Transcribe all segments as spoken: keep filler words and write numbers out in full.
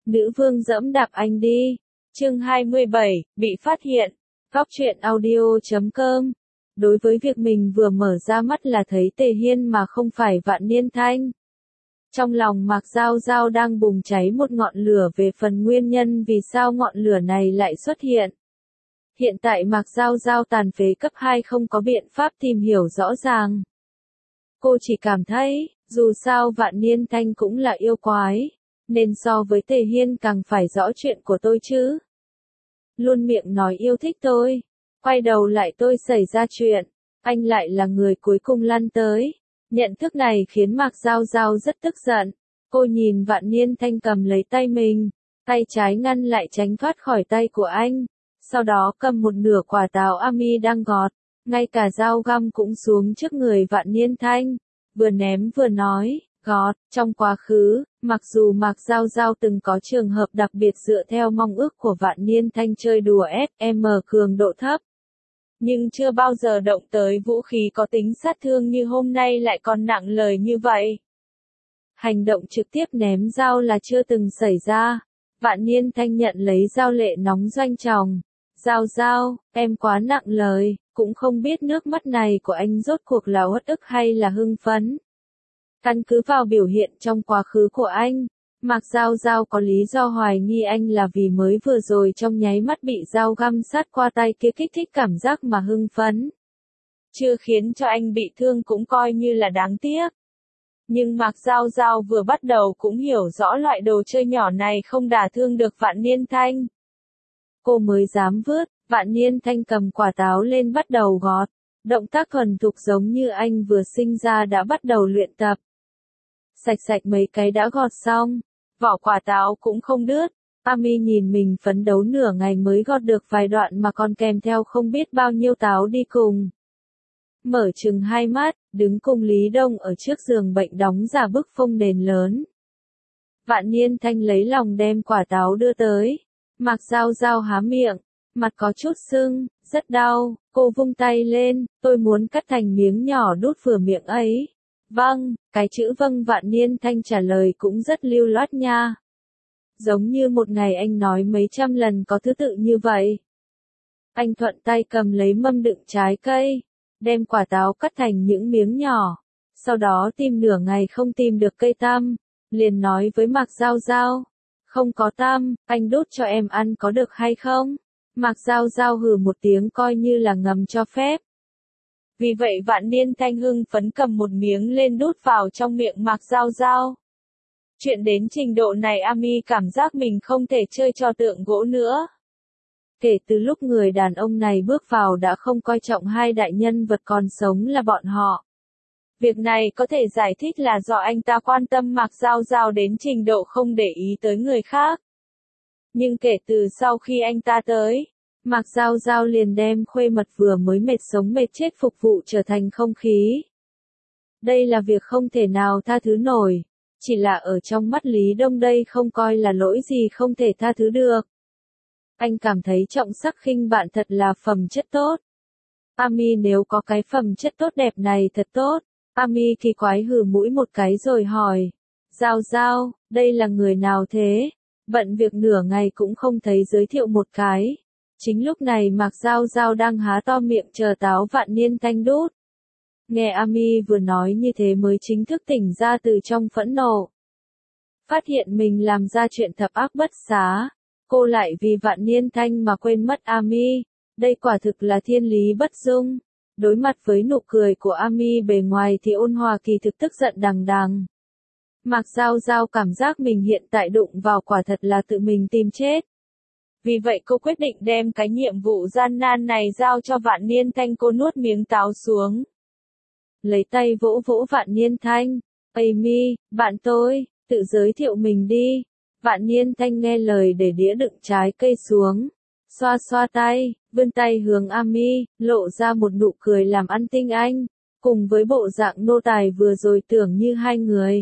Nữ vương dẫm đạp anh đi. Chương hai mươi bảy, bị phát hiện. Góc truyện audio chấm com. Đối với việc mình vừa mở ra mắt là thấy Tề Hiên mà không phải Vạn Niên Thanh. Trong lòng Mạc Giao Giao đang bùng cháy một ngọn lửa về phần nguyên nhân vì sao ngọn lửa này lại xuất hiện. Hiện tại Mạc Giao Giao tàn phế cấp hai không có biện pháp tìm hiểu rõ ràng. Cô chỉ cảm thấy, dù sao Vạn Niên Thanh cũng là yêu quái, nên so với Tề Hiên càng phải rõ chuyện của tôi chứ. Luôn miệng nói yêu thích tôi, quay đầu lại tôi xảy ra chuyện, anh lại là người cuối cùng lăn tới. Nhận thức này khiến Mạc Giao Giao rất tức giận. Cô nhìn Vạn Niên Thanh cầm lấy tay mình, tay trái ngăn lại tránh thoát khỏi tay của anh. Sau đó cầm một nửa quả táo Ami đang gọt, ngay cả dao găm cũng xuống trước người Vạn Niên Thanh, vừa ném vừa nói, gọt. Trong quá khứ, mặc dù Mạc Giao Giao từng có trường hợp đặc biệt dựa theo mong ước của Vạn Niên Thanh chơi đùa ép em cường độ thấp, nhưng chưa bao giờ động tới vũ khí có tính sát thương như hôm nay lại còn nặng lời như vậy. Hành động trực tiếp ném dao là chưa từng xảy ra. Vạn Niên Thanh nhận lấy dao lệ nóng doanh tròng. Giao Giao, em quá nặng lời, cũng không biết nước mắt này của anh rốt cuộc là uất ức hay là hưng phấn. Căn cứ vào biểu hiện trong quá khứ của anh, Mạc Giao Giao có lý do hoài nghi anh là vì mới vừa rồi trong nháy mắt bị dao găm sát qua tay kia kích thích cảm giác mà hưng phấn. Chưa khiến cho anh bị thương cũng coi như là đáng tiếc. Nhưng Mạc Giao Giao vừa bắt đầu cũng hiểu rõ loại đồ chơi nhỏ này không đả thương được Vạn Niên Thanh. Cô mới dám vứt, Vạn Niên Thanh cầm quả táo lên bắt đầu gọt. Động tác thuần thục giống như anh vừa sinh ra đã bắt đầu luyện tập. Sạch sạch mấy cái đã gọt xong, vỏ quả táo cũng không đứt. Ami nhìn mình phấn đấu nửa ngày mới gọt được vài đoạn mà còn kèm theo không biết bao nhiêu táo đi cùng. Mở chừng hai mắt, đứng cùng Lý Đông ở trước giường bệnh đóng giả bức phông nền lớn. Vạn Niên Thanh lấy lòng đem quả táo đưa tới. Mạc Giao Giao há miệng, mặt có chút sưng, rất đau, cô vung tay lên, tôi muốn cắt thành miếng nhỏ đút vừa miệng ấy. Vâng, cái chữ vâng Vạn Niên Thanh trả lời cũng rất lưu loát nha. Giống như một ngày anh nói mấy trăm lần có thứ tự như vậy. Anh thuận tay cầm lấy mâm đựng trái cây, đem quả táo cắt thành những miếng nhỏ. Sau đó tìm nửa ngày không tìm được cây tăm, liền nói với Mạc Giao Giao. Không có tăm, anh đút cho em ăn có được hay không? Mạc Giao Giao hừ một tiếng coi như là ngầm cho phép. Vì vậy Vạn Niên Thanh hưng phấn cầm một miếng lên đút vào trong miệng Mạc Giao Giao. Chuyện đến trình độ này Ami cảm giác mình không thể chơi trò tượng gỗ nữa. Kể từ lúc người đàn ông này bước vào đã không coi trọng hai đại nhân vật còn sống là bọn họ. Việc này có thể giải thích là do anh ta quan tâm Mạc Giao Giao đến trình độ không để ý tới người khác. Nhưng kể từ sau khi anh ta tới, Mạc Giao Giao liền đem khuê mật vừa mới mệt sống mệt chết phục vụ trở thành không khí. Đây là việc không thể nào tha thứ nổi, chỉ là ở trong mắt Lý Đông đây không coi là lỗi gì không thể tha thứ được. Anh cảm thấy trọng sắc khinh bạn thật là phẩm chất tốt. Ami nếu có cái phẩm chất tốt đẹp này thật tốt. Ami kỳ quái hừ mũi một cái rồi hỏi. Giao Giao, đây là người nào thế? Bận việc nửa ngày cũng không thấy giới thiệu một cái. Chính lúc này Mạc Giao Giao đang há to miệng chờ táo Vạn Niên Thanh đút. Nghe Ami vừa nói như thế mới chính thức tỉnh ra từ trong phẫn nộ. Phát hiện mình làm ra chuyện thập ác bất xá. Cô lại vì Vạn Niên Thanh mà quên mất Ami. Đây quả thực là thiên lý bất dung. Đối mặt với nụ cười của Ami bề ngoài thì ôn hòa kỳ thực tức giận đằng đằng. Mạc Giao Giao cảm giác mình hiện tại đụng vào quả thật là tự mình tìm chết. Vì vậy cô quyết định đem cái nhiệm vụ gian nan này giao cho Vạn Niên Thanh. Cô nuốt miếng táo xuống. Lấy tay vỗ vỗ Vạn Niên Thanh. Amy, bạn tôi, tự giới thiệu mình đi. Vạn Niên Thanh nghe lời để đĩa đựng trái cây xuống. Xoa xoa tay, vươn tay hướng Ami, lộ ra một nụ cười làm ăn tinh anh, cùng với bộ dạng nô tài vừa rồi tưởng như hai người.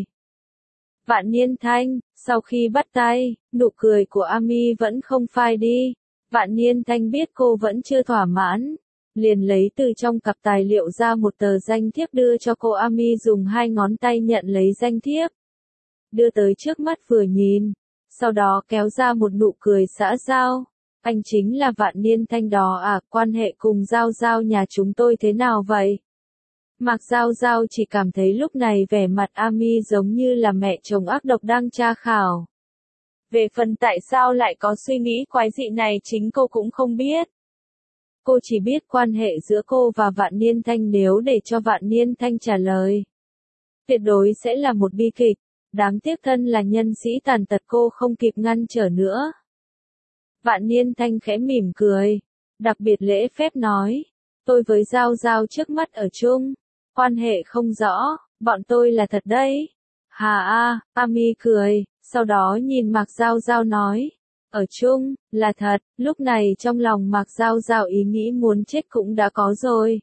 Vạn Niên Thanh, sau khi bắt tay, nụ cười của Ami vẫn không phai đi. Vạn Niên Thanh biết cô vẫn chưa thỏa mãn, liền lấy từ trong cặp tài liệu ra một tờ danh thiếp đưa cho cô. Ami dùng hai ngón tay nhận lấy danh thiếp, đưa tới trước mắt vừa nhìn, sau đó kéo ra một nụ cười xã giao. Anh chính là Vạn Niên Thanh đó à, quan hệ cùng Giao Giao nhà chúng tôi thế nào vậy? Mạc Giao Giao chỉ cảm thấy lúc này vẻ mặt Ami giống như là mẹ chồng ác độc đang tra khảo. Về phần tại sao lại có suy nghĩ quái dị này chính cô cũng không biết. Cô chỉ biết quan hệ giữa cô và Vạn Niên Thanh nếu để cho Vạn Niên Thanh trả lời. Tuyệt đối sẽ là một bi kịch, đáng tiếc thân là nhân sĩ tàn tật cô không kịp ngăn trở nữa. Vạn Niên Thanh khẽ mỉm cười, đặc biệt lễ phép nói, tôi với Giao Giao trước mắt ở chung, quan hệ không rõ, bọn tôi là thật đấy. Hà a, Ami cười, sau đó nhìn Mạc Giao Giao nói, ở chung, là thật, lúc này trong lòng Mạc Giao Giao ý nghĩ muốn chết cũng đã có rồi.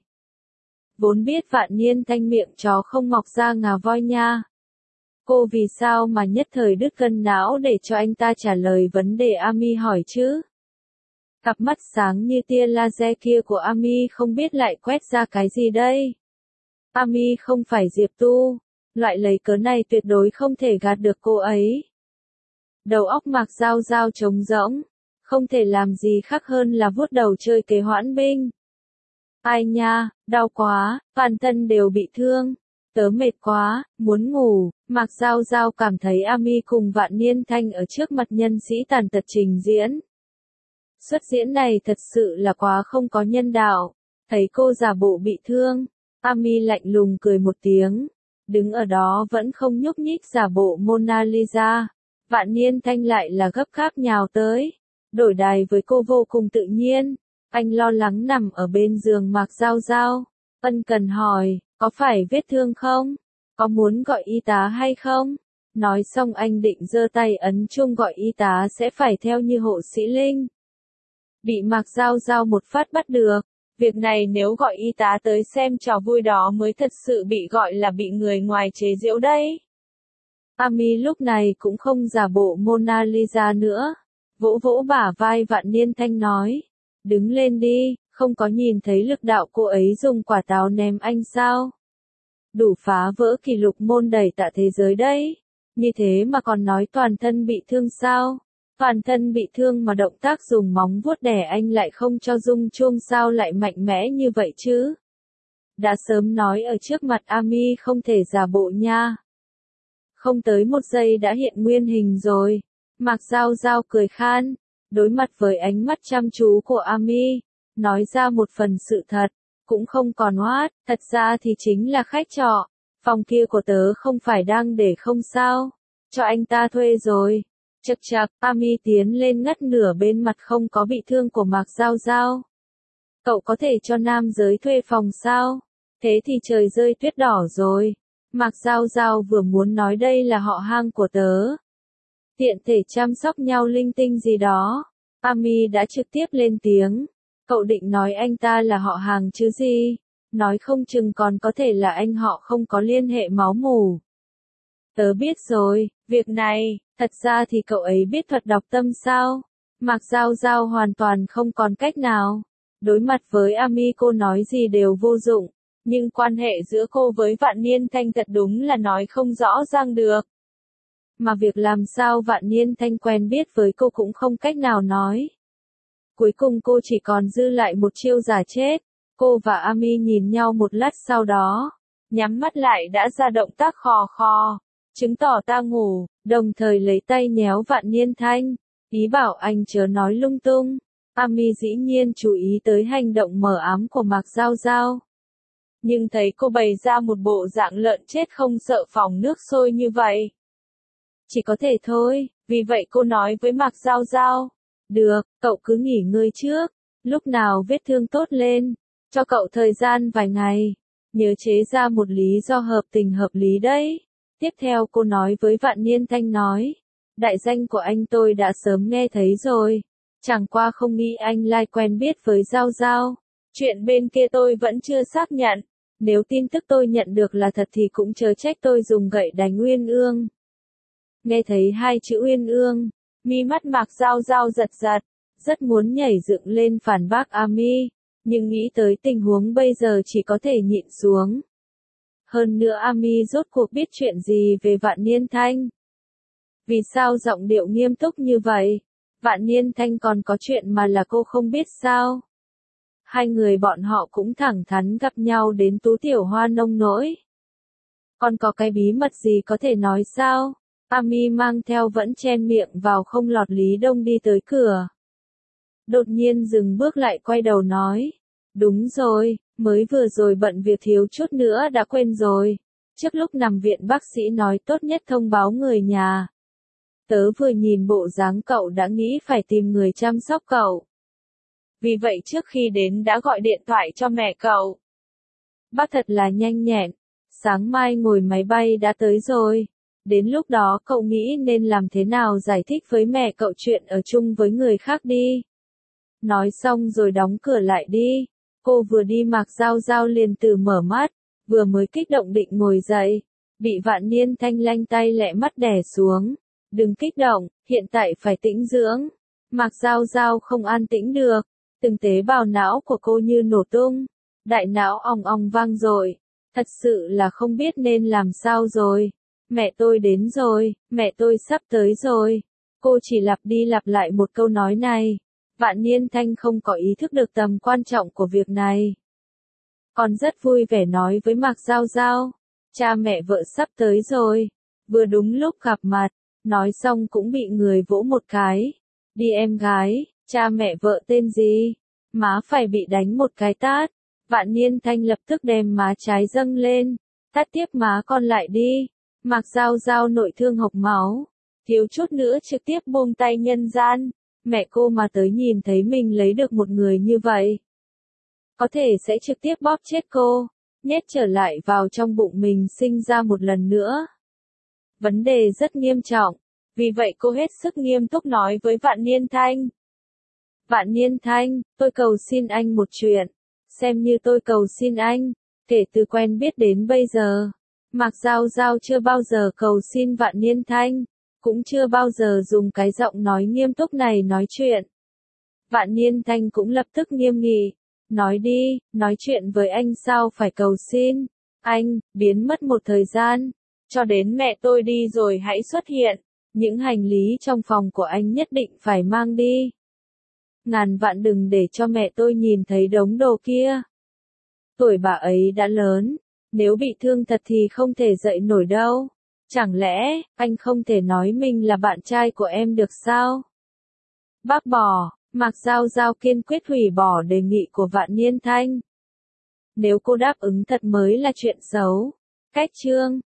Vốn biết Vạn Niên Thanh miệng chó không mọc ra ngà voi nha. Cô vì sao mà nhất thời đứt cân não để cho anh ta trả lời vấn đề Ami hỏi chứ? Cặp mắt sáng như tia laser kia của Ami không biết lại quét ra cái gì đây? Ami không phải Diệp Tu, loại lấy cớ này tuyệt đối không thể gạt được cô ấy. Đầu óc Mạc Giao Giao trống rỗng, không thể làm gì khác hơn là vuốt đầu chơi kế hoãn binh. Ai nha, đau quá, toàn thân đều bị thương. Tớ mệt quá, muốn ngủ. Mạc Giao Giao cảm thấy Ami cùng Vạn Niên Thanh ở trước mặt nhân sĩ tàn tật trình diễn. Xuất diễn này thật sự là quá không có nhân đạo. Thấy cô giả bộ bị thương, Ami lạnh lùng cười một tiếng, đứng ở đó vẫn không nhúc nhích giả bộ Mona Lisa. Vạn Niên Thanh lại là gấp gáp nhào tới, đổi đài với cô vô cùng tự nhiên. Anh lo lắng nằm ở bên giường Mạc Giao Giao, ân cần hỏi, có phải vết thương không? Có muốn gọi y tá hay không? Nói xong anh định giơ tay ấn chuông gọi y tá sẽ phải theo như hộ sĩ Linh. Bị Mạc Giao Giao một phát bắt được, việc này nếu gọi y tá tới xem trò vui đó mới thật sự bị gọi là bị người ngoài chế giễu đấy. Ami lúc này cũng không giả bộ Mona Lisa nữa, vỗ vỗ bả vai Vạn Niên Thanh nói, đứng lên đi, không có nhìn thấy lực đạo cô ấy dùng quả táo ném anh sao? Đủ phá vỡ kỷ lục môn đẩy tạ thế giới đấy, như thế mà còn nói toàn thân bị thương sao? Toàn thân bị thương mà động tác dùng móng vuốt đè anh lại không cho rung chuông sao lại mạnh mẽ như vậy chứ? Đã sớm nói ở trước mặt Ami không thể giả bộ nha. Không tới một giây đã hiện nguyên hình rồi. Mạc Giao Giao cười khan, đối mặt với ánh mắt chăm chú của Ami, nói ra một phần sự thật, cũng không còn hoát, thật ra thì chính là khách trọ, phòng kia của tớ không phải đang để không sao, cho anh ta thuê rồi. Chậc chậc, Ami tiến lên ngắt nửa bên mặt không có bị thương của Mạc Giao Giao. Cậu có thể cho nam giới thuê phòng sao? Thế thì trời rơi tuyết đỏ rồi. Mạc Giao Giao vừa muốn nói đây là họ hàng của tớ. Tiện thể chăm sóc nhau linh tinh gì đó. Ami đã trực tiếp lên tiếng. Cậu định nói anh ta là họ hàng chứ gì? Nói không chừng còn có thể là anh họ không có liên hệ máu mủ. Tớ biết rồi, việc này, thật ra thì cậu ấy biết thuật đọc tâm sao? Mạc Giao Giao hoàn toàn không còn cách nào. Đối mặt với Ami cô nói gì đều vô dụng. Nhưng quan hệ giữa cô với Vạn Niên Thanh thật đúng là nói không rõ ràng được. Mà việc làm sao Vạn Niên Thanh quen biết với cô cũng không cách nào nói. Cuối cùng cô chỉ còn dư lại một chiêu giả chết. Cô và Ami nhìn nhau một lát sau đó, nhắm mắt lại đã ra động tác khò khò, chứng tỏ ta ngủ, đồng thời lấy tay nhéo Vạn Niên Thanh, ý bảo anh chớ nói lung tung. Ami dĩ nhiên chú ý tới hành động mờ ám của Mạc Giao Giao. Nhưng thấy cô bày ra một bộ dạng lợn chết không sợ phỏng nước sôi như vậy. Chỉ có thể thôi, vì vậy cô nói với Mạc Giao Giao, được, cậu cứ nghỉ ngơi trước, lúc nào vết thương tốt lên, cho cậu thời gian vài ngày, nhớ chế ra một lý do hợp tình hợp lý đấy. Tiếp theo cô nói với Vạn Niên Thanh nói, đại danh của anh tôi đã sớm nghe thấy rồi, chẳng qua không nghĩ anh lai quen biết với Giao Giao, chuyện bên kia tôi vẫn chưa xác nhận. Nếu tin tức tôi nhận được là thật thì cũng chớ trách tôi dùng gậy đánh Uyên Ương. Nghe thấy hai chữ Uyên Ương, mi mắt Mạc Giao Giao giật giật, rất muốn nhảy dựng lên phản bác Ami, nhưng nghĩ tới tình huống bây giờ chỉ có thể nhịn xuống. Hơn nữa Ami rốt cuộc biết chuyện gì về Vạn Niên Thanh. Vì sao giọng điệu nghiêm túc như vậy? Vạn Niên Thanh còn có chuyện mà là cô không biết sao? Hai người bọn họ cũng thẳng thắn gặp nhau đến Tú Tiểu Hoa nông nỗi. Còn có cái bí mật gì có thể nói sao? Ami mang theo vẫn chen miệng vào không lọt Lý Đông đi tới cửa. Đột nhiên dừng bước lại quay đầu nói. Đúng rồi, mới vừa rồi bận việc thiếu chút nữa đã quên rồi. Trước lúc nằm viện bác sĩ nói tốt nhất thông báo người nhà. Tớ vừa nhìn bộ dáng cậu đã nghĩ phải tìm người chăm sóc cậu. Vì vậy trước khi đến đã gọi điện thoại cho mẹ cậu. Bác thật là nhanh nhẹn. Sáng mai ngồi máy bay đã tới rồi. Đến lúc đó cậu nghĩ nên làm thế nào giải thích với mẹ cậu chuyện ở chung với người khác đi. Nói xong rồi đóng cửa lại đi. Cô vừa đi Mạc Giao Giao liền từ mở mắt, vừa mới kích động định ngồi dậy. Bị Vạn Niên Thanh lanh tay lẹ mắt đè xuống. Đừng kích động, hiện tại phải tĩnh dưỡng. Mạc Giao Giao không an tĩnh được. Từng tế bào não của cô như nổ tung. Đại não ong ong vang dội. Thật sự là không biết nên làm sao rồi. Mẹ tôi đến rồi, mẹ tôi sắp tới rồi. Cô chỉ lặp đi lặp lại một câu nói này. Vạn Niên Thanh không có ý thức được tầm quan trọng của việc này. Còn rất vui vẻ nói với Mạc Giao Giao. Cha mẹ vợ sắp tới rồi. Vừa đúng lúc gặp mặt. Nói xong cũng bị người vỗ một cái. Đi em gái, cha mẹ vợ tên gì? Má phải bị đánh một cái tát. Vạn Niên Thanh lập tức đem má trái dâng lên. Tát tiếp má con lại đi. Mạc Giao Giao nội thương hộc máu. Thiếu chút nữa trực tiếp buông tay nhân gian. Mẹ cô mà tới nhìn thấy mình lấy được một người như vậy. Có thể sẽ trực tiếp bóp chết cô. Nhét trở lại vào trong bụng mình sinh ra một lần nữa. Vấn đề rất nghiêm trọng. Vì vậy cô hết sức nghiêm túc nói với Vạn Niên Thanh. Vạn Niên Thanh, tôi cầu xin anh một chuyện. Xem như tôi cầu xin anh. Kể từ quen biết đến bây giờ. Mạc Giao Giao chưa bao giờ cầu xin Vạn Niên Thanh. Cũng chưa bao giờ dùng cái giọng nói nghiêm túc này nói chuyện. Vạn Niên Thanh cũng lập tức nghiêm nghị. Nói đi, nói chuyện với anh sao phải cầu xin. Anh, biến mất một thời gian. Cho đến mẹ tôi đi rồi hãy xuất hiện. Những hành lý trong phòng của anh nhất định phải mang đi. Ngàn vạn đừng để cho mẹ tôi nhìn thấy đống đồ kia. Tuổi bà ấy đã lớn. Nếu bị thương thật thì không thể dậy nổi đâu. Chẳng lẽ, anh không thể nói mình là bạn trai của em được sao? Bác bỏ, Mạc Giao Giao kiên quyết hủy bỏ đề nghị của Vạn Niên Thanh. Nếu cô đáp ứng thật mới là chuyện xấu. Cách chương